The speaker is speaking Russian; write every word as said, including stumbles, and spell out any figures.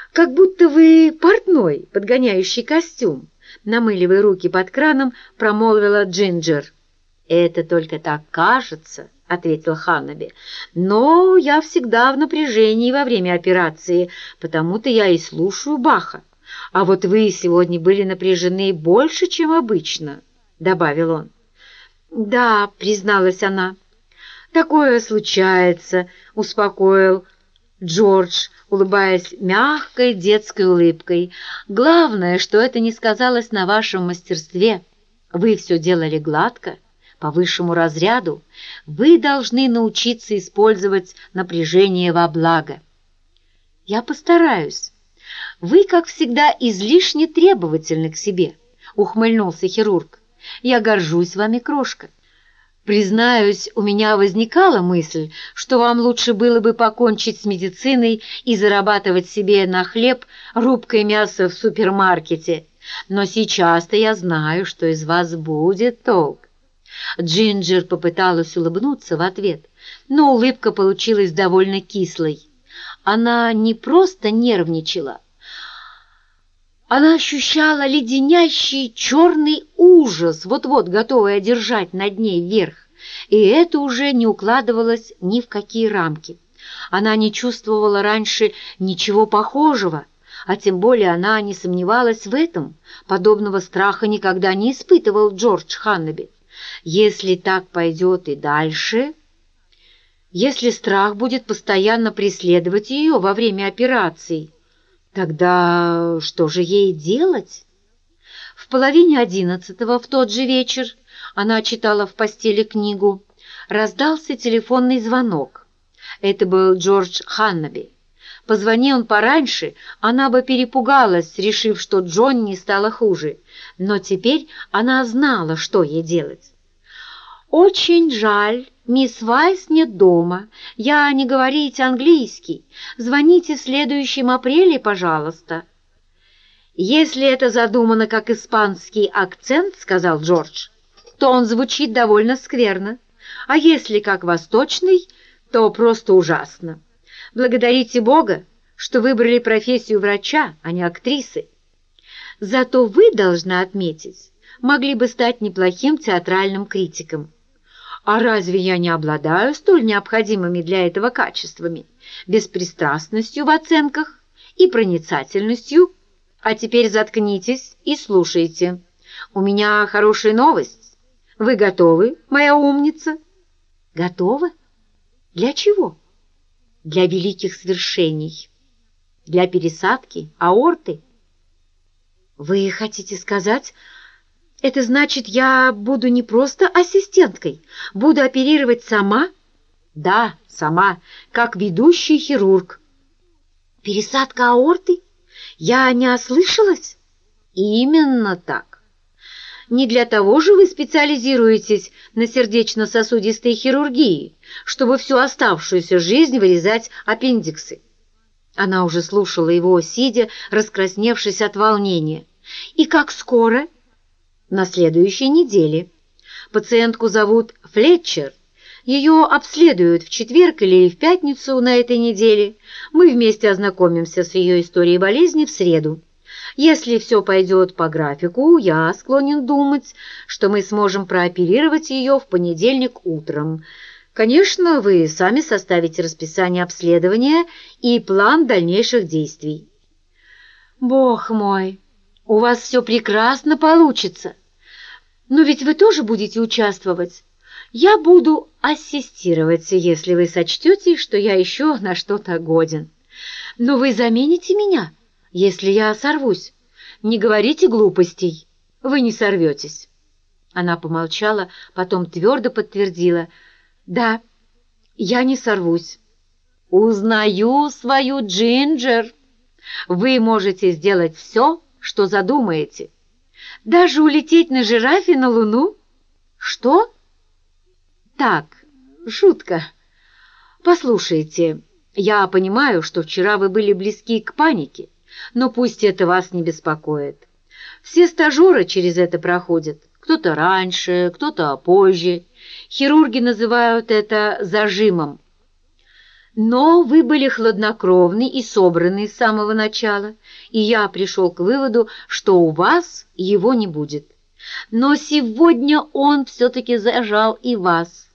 как будто вы портной, подгоняющий костюм», намыливая руки под краном, промолвила Джинджер. «Это только так кажется», — ответил Ханнаби. «Но я всегда в напряжении во время операции, потому-то я и слушаю Баха. А вот вы сегодня были напряжены больше, чем обычно», — добавил он. «Да», — призналась она. «Такое случается», — успокоил Джордж, улыбаясь мягкой детской улыбкой. «Главное, что это не сказалось на вашем мастерстве. Вы все делали гладко, по высшему разряду. Вы должны научиться использовать напряжение во благо». «Я постараюсь. Вы, как всегда, излишне требовательны к себе», — ухмыльнулся хирург. «Я горжусь вами, крошка. Признаюсь, у меня возникала мысль, что вам лучше было бы покончить с медициной и зарабатывать себе на хлеб рубкой мяса в супермаркете. Но сейчас-то я знаю, что из вас будет толк». Джинджер попыталась улыбнуться в ответ, но улыбка получилась довольно кислой. Она не просто нервничала, она ощущала леденящий черный ужас, вот-вот готовый одержать над ней верх, и это уже не укладывалось ни в какие рамки. Она не чувствовала раньше ничего похожего, а тем более она не сомневалась в этом. Подобного страха никогда не испытывал Джордж Ханнаби. Если так пойдет и дальше, если страх будет постоянно преследовать ее во время операций, тогда что же ей делать? В половине одиннадцатого в тот же вечер, она читала в постели книгу, раздался телефонный звонок. Это был Джордж Ханнаби. Позвони он пораньше, она бы перепугалась, решив, что Джонни стало хуже, но теперь она знала, что ей делать. «Очень жаль, мисс Вайс нет дома. Я не говорите английский. Звоните в следующем апреле, пожалуйста». «Если это задумано как испанский акцент, — сказал Джордж, — то он звучит довольно скверно. А если как восточный, то просто ужасно. Благодарите Бога, что выбрали профессию врача, а не актрисы. Зато вы, должна отметить, могли бы стать неплохим театральным критиком». «А разве я не обладаю столь необходимыми для этого качествами, беспристрастностью в оценках и проницательностью? А теперь заткнитесь и слушайте. У меня хорошая новость. Вы готовы, моя умница?» «Готовы? Для чего?» «Для великих свершений, для пересадки аорты». «Вы хотите сказать... Это значит, я буду не просто ассистенткой, буду оперировать сама?» «Да, сама, как ведущий хирург». «Пересадка аорты? Я не ослышалась?» «Именно так. Не для того же вы специализируетесь на сердечно-сосудистой хирургии, чтобы всю оставшуюся жизнь вырезать аппендиксы». Она уже слушала его, сидя, раскрасневшись от волнения. «И как скоро?» «На следующей неделе. Пациентку зовут Флетчер. Ее обследуют в четверг или в пятницу на этой неделе. Мы вместе ознакомимся с ее историей болезни в среду. Если все пойдет по графику, я склонен думать, что мы сможем прооперировать ее в понедельник утром. Конечно, вы сами составите расписание обследования и план дальнейших действий». «Бог мой! У вас все прекрасно получится. Но ведь вы тоже будете участвовать. Я буду ассистировать, если вы сочтете, что я еще на что-то годен. Но вы замените меня, если я сорвусь. Не говорите глупостей, вы не сорветесь». Она помолчала, потом твердо подтвердила: «Да, я не сорвусь». «Узнаю свою Джинджер. Вы можете сделать все, что задумаете. Даже улететь на жирафе на Луну?» «Что?» «Так, шутка. Послушайте, я понимаю, что вчера вы были близки к панике, но пусть это вас не беспокоит. Все стажеры через это проходят, кто-то раньше, кто-то позже. Хирурги называют это зажимом. Но вы были хладнокровны и собраны с самого начала, и я пришел к выводу, что у вас его не будет. Но сегодня он все-таки зажал и вас.